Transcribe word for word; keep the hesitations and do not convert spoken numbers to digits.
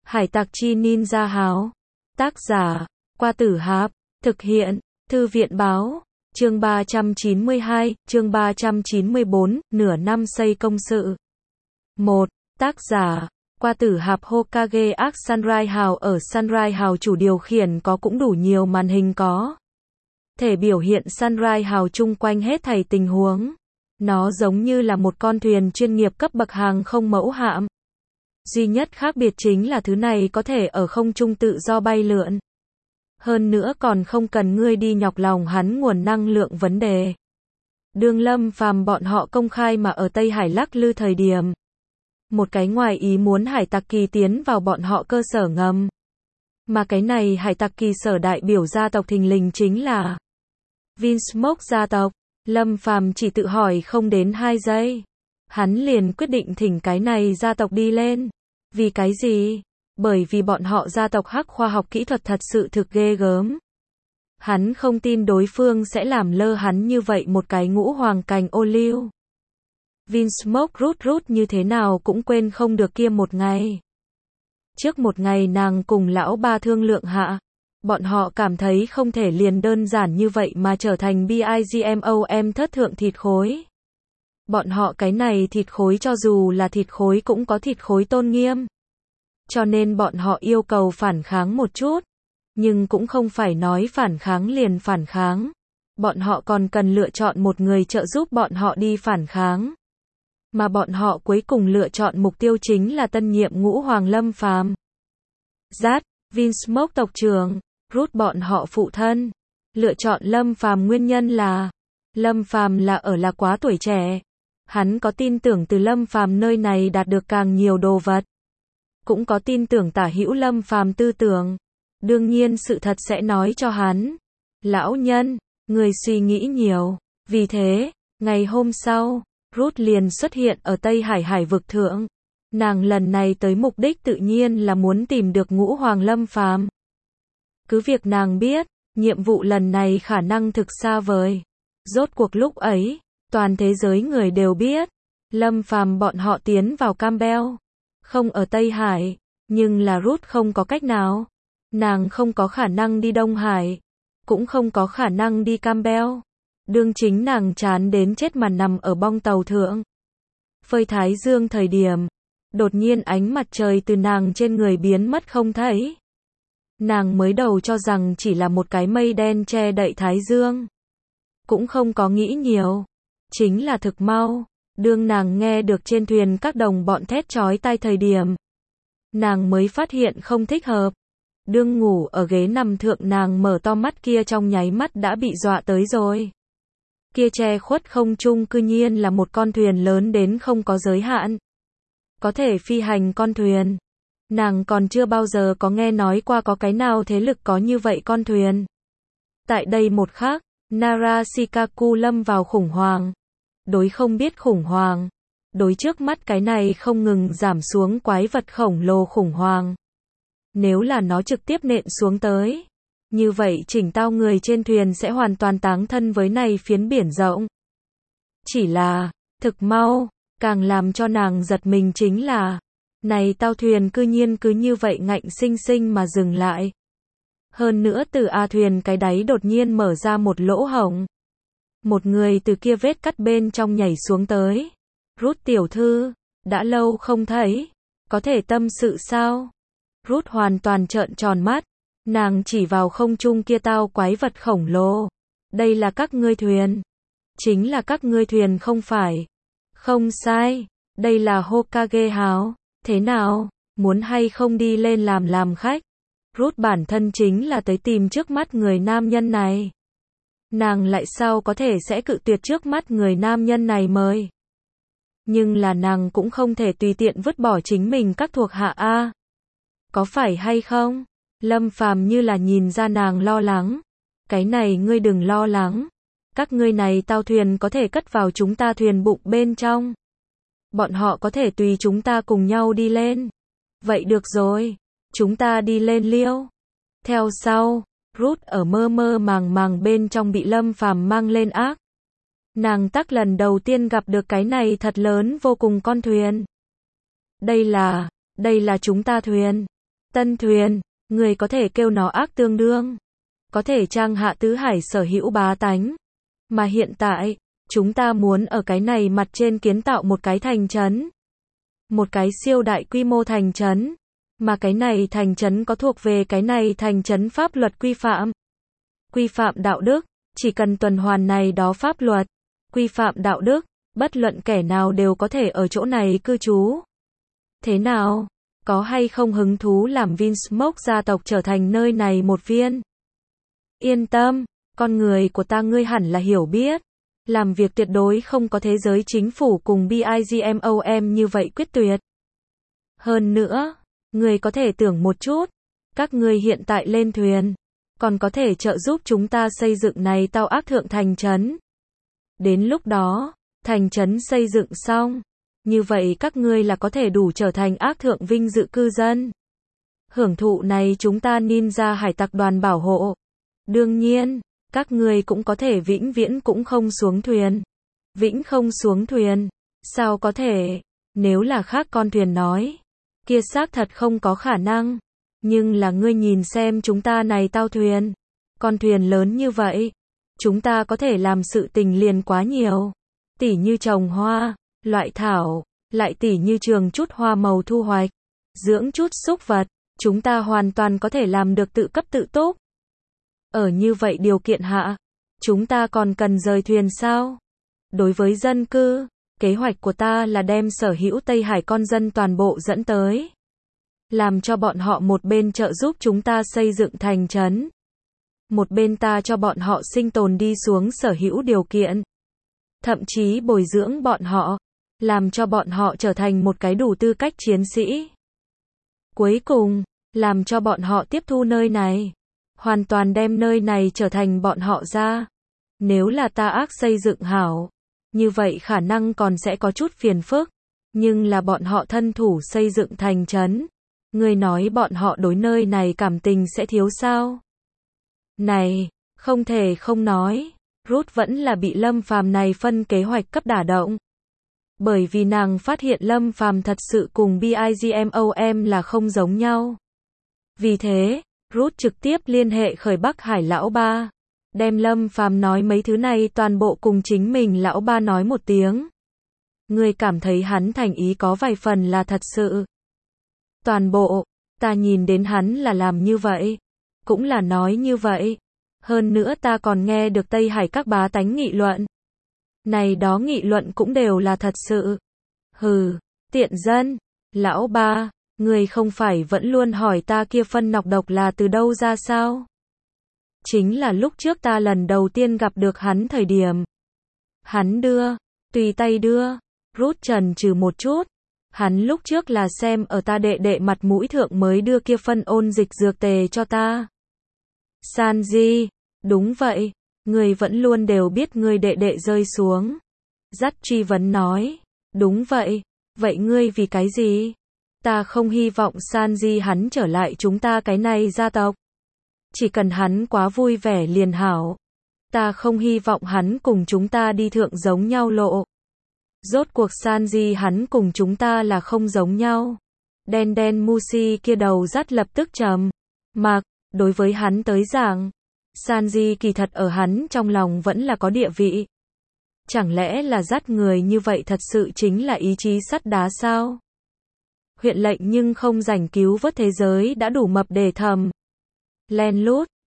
Hải tặc chi ninja háo. Tác giả, Qua Tử Hạp. Thực hiện, Thư viện báo. Chương ba trăm chín mươi hai, chương ba trăm chín mươi bốn, nửa năm xây công sự. một. Tác giả, Qua Tử Hạp. Hokage Arc Sunrise House. Ở Sunrise House chủ điều khiển có cũng đủ nhiều màn hình có thể biểu hiện Sunrise House chung quanh hết thảy tình huống. Nó giống như là một con thuyền chuyên nghiệp cấp bậc hàng không mẫu hạm. Duy nhất khác biệt chính là thứ này có thể ở không trung tự do bay lượn. Hơn nữa còn không cần ngươi đi nhọc lòng hắn nguồn năng lượng vấn đề. Đường Lâm Phàm bọn họ công khai mà ở Tây Hải lắc lư thời điểm. Một cái ngoài ý muốn hải tặc kỳ tiến vào bọn họ cơ sở ngầm. Mà cái này hải tặc kỳ sở đại biểu gia tộc thình lình chính là Vinsmoke gia tộc. Lâm Phàm chỉ tự hỏi không đến hai giây. Hắn liền quyết định thỉnh cái này gia tộc đi lên. Vì cái gì? Bởi vì bọn họ gia tộc Hắc khoa học kỹ thuật thật sự thực ghê gớm. Hắn không tin đối phương sẽ làm lơ hắn như vậy một cái ngũ hoàng cành ô liu. Vinsmoke rút rút như thế nào cũng quên không được kia một ngày. Trước một ngày nàng cùng lão ba thương lượng hạ. Bọn họ cảm thấy không thể liền đơn giản như vậy mà trở thành bigmom thất thượng thịt khối. Bọn họ cái này thịt khối cho dù là thịt khối cũng có thịt khối tôn nghiêm. Cho nên bọn họ yêu cầu phản kháng một chút. Nhưng cũng không phải nói phản kháng liền phản kháng. Bọn họ còn cần lựa chọn một người trợ giúp bọn họ đi phản kháng. Mà bọn họ cuối cùng lựa chọn mục tiêu chính là tân nhiệm ngũ hoàng Lâm Phàm. Rát, Vinsmoke tộc trưởng, rút bọn họ phụ thân. Lựa chọn Lâm Phàm nguyên nhân là Lâm Phàm là ở là quá tuổi trẻ. Hắn có tin tưởng từ Lâm Phàm nơi này đạt được càng nhiều đồ vật. Cũng có tin tưởng tả hữu Lâm Phàm tư tưởng. Đương nhiên sự thật sẽ nói cho hắn. Lão nhân, người suy nghĩ nhiều. Vì thế, ngày hôm sau, Ruth liền xuất hiện ở Tây Hải hải vực thượng. Nàng lần này tới mục đích tự nhiên là muốn tìm được ngũ hoàng Lâm Phàm. Cứ việc nàng biết, nhiệm vụ lần này khả năng thực xa vời. Rốt cuộc lúc ấy, toàn thế giới người đều biết, Lâm Phàm bọn họ tiến vào Campbell, không ở Tây Hải, nhưng là Ruth không có cách nào. Nàng không có khả năng đi Đông Hải, cũng không có khả năng đi Campbell. Đương chính nàng chán đến chết mà nằm ở bong tàu thượng. Phơi thái dương thời điểm, đột nhiên ánh mặt trời từ nàng trên người biến mất không thấy. Nàng mới đầu cho rằng chỉ là một cái mây đen che đậy thái dương. Cũng không có nghĩ nhiều. Chính là thực mau. Đương nàng nghe được trên thuyền các đồng bọn thét chói tai thời điểm. Nàng mới phát hiện không thích hợp. Đương ngủ ở ghế nằm thượng nàng mở to mắt kia trong nháy mắt đã bị dọa tới rồi. Kia che khuất không trung cư nhiên là một con thuyền lớn đến không có giới hạn. Có thể phi hành con thuyền. Nàng còn chưa bao giờ có nghe nói qua có cái nào thế lực có như vậy con thuyền. Tại đây một khắc, Narashikaku lâm vào khủng hoảng. Đối không biết khủng hoảng. Đối trước mắt cái này không ngừng giảm xuống quái vật khổng lồ khủng hoảng. Nếu là nó trực tiếp nện xuống tới. Như vậy chỉnh tao người trên thuyền sẽ hoàn toàn táng thân với này phiến biển rộng. Chỉ là, thực mau, càng làm cho nàng giật mình chính là, này tao thuyền cư nhiên cứ như vậy ngạnh sinh sinh mà dừng lại. Hơn nữa từ A thuyền cái đáy đột nhiên mở ra một lỗ hổng. Một người từ kia vết cắt bên trong nhảy xuống tới. Ruth tiểu thư, đã lâu không thấy, có thể tâm sự sao? Ruth hoàn toàn trợn tròn mắt. Nàng chỉ vào không trung kia tao quái vật khổng lồ. Đây là các ngươi thuyền. Chính là các ngươi thuyền không phải. Không sai. Đây là Hokage House. Thế nào? Muốn hay không đi lên làm làm khách? Ruth bản thân chính là tới tìm trước mắt người nam nhân này. Nàng lại sao có thể sẽ cự tuyệt trước mắt người nam nhân này mời. Nhưng là nàng cũng không thể tùy tiện vứt bỏ chính mình các thuộc hạ A. Có phải hay không? Lâm Phàm như là nhìn ra nàng lo lắng. Cái này ngươi đừng lo lắng. Các ngươi này tao thuyền có thể cất vào chúng ta thuyền bụng bên trong. Bọn họ có thể tùy chúng ta cùng nhau đi lên. Vậy được rồi. Chúng ta đi lên liêu. Theo sau, Ruth ở mơ mơ màng màng bên trong bị Lâm Phàm mang lên ác. Nàng tắc lần đầu tiên gặp được cái này thật lớn vô cùng con thuyền. Đây là, đây là chúng ta thuyền. Tân thuyền, người có thể kêu nó ác tương đương. Có thể trang hạ tứ hải sở hữu bá tánh. Mà hiện tại, chúng ta muốn ở cái này mặt trên kiến tạo một cái thành trấn. Một cái siêu đại quy mô thành trấn. Mà cái này thành trấn có thuộc về cái này thành trấn pháp luật quy phạm. Quy phạm đạo đức, chỉ cần tuần hoàn này đó pháp luật. Quy phạm đạo đức, bất luận kẻ nào đều có thể ở chỗ này cư trú. Thế nào? Có hay không hứng thú làm Vinsmoke gia tộc trở thành nơi này một viên? Yên tâm, con người của ta ngươi hẳn là hiểu biết. Làm việc tuyệt đối không có thế giới chính phủ cùng BIGMOM như vậy quyết tuyệt. Hơn nữa, ngươi có thể tưởng một chút, các ngươi hiện tại lên thuyền, còn có thể trợ giúp chúng ta xây dựng này tao ác thượng thành trấn. Đến lúc đó, thành trấn xây dựng xong, như vậy các ngươi là có thể đủ trở thành ác thượng vinh dự cư dân. Hưởng thụ này chúng ta Ninja Hải Tặc đoàn bảo hộ. Đương nhiên, các ngươi cũng có thể vĩnh viễn cũng không xuống thuyền. Vĩnh không xuống thuyền, sao có thể, nếu là khác con thuyền nói, kia xác thật không có khả năng. Nhưng là ngươi nhìn xem chúng ta này tao thuyền, con thuyền lớn như vậy, chúng ta có thể làm sự tình liền quá nhiều. Tỉ như trồng hoa, loại thảo, lại tỉ như trường chút hoa màu thu hoạch, dưỡng chút súc vật, chúng ta hoàn toàn có thể làm được tự cấp tự túc. Ở như vậy điều kiện hạ, chúng ta còn cần rời thuyền sao? Đối với dân cư, kế hoạch của ta là đem sở hữu Tây Hải con dân toàn bộ dẫn tới. Làm cho bọn họ một bên trợ giúp chúng ta xây dựng thành trấn. Một bên ta cho bọn họ sinh tồn đi xuống sở hữu điều kiện. Thậm chí bồi dưỡng bọn họ, làm cho bọn họ trở thành một cái đủ tư cách chiến sĩ. Cuối cùng, làm cho bọn họ tiếp thu nơi này. Hoàn toàn đem nơi này trở thành bọn họ ra. Nếu là ta ác xây dựng hảo, như vậy khả năng còn sẽ có chút phiền phức. Nhưng là bọn họ thân thủ xây dựng thành trấn. Người nói bọn họ đối nơi này cảm tình sẽ thiếu sao? Này, không thể không nói, Ruth vẫn là bị Lâm Phàm này phân kế hoạch cấp đả động. Bởi vì nàng phát hiện Lâm Phàm thật sự cùng BIGMOM là không giống nhau. Vì thế, Ruth trực tiếp liên hệ khởi Bắc Hải lão ba, đem Lâm Phàm nói mấy thứ này toàn bộ cùng chính mình lão ba nói một tiếng. Người cảm thấy hắn thành ý có vài phần là thật sự. Toàn bộ, ta nhìn đến hắn là làm như vậy, cũng là nói như vậy. Hơn nữa ta còn nghe được Tây Hải các bá tánh nghị luận. Này đó nghị luận cũng đều là thật sự. Hừ, tiện dân, lão ba, người không phải vẫn luôn hỏi ta kia phân nọc độc là từ đâu ra sao? Chính là lúc trước ta lần đầu tiên gặp được hắn thời điểm. Hắn đưa, tùy tay đưa, Ruth trần trừ một chút. Hắn lúc trước là xem ở ta đệ đệ mặt mũi thượng mới đưa kia phân ôn dịch dược tề cho ta. Sanji, đúng vậy, người vẫn luôn đều biết người đệ đệ rơi xuống. Dắt truy vấn nói, đúng vậy, vậy ngươi vì cái gì? Ta không hy vọng Sanji hắn trở lại chúng ta cái này gia tộc. Chỉ cần hắn quá vui vẻ liền hảo. Ta không hy vọng hắn cùng chúng ta đi thượng giống nhau lộ. Rốt cuộc Sanji hắn cùng chúng ta là không giống nhau. Đen đen Mushi kia đầu dắt lập tức trầm mặc, đối với hắn tới giảng, Sanji kỳ thật ở hắn trong lòng vẫn là có địa vị. Chẳng lẽ là dắt người như vậy thật sự chính là ý chí sắt đá sao? Huyện lệnh nhưng không rảnh cứu vớt thế giới đã đủ mập để thầm. Len lút,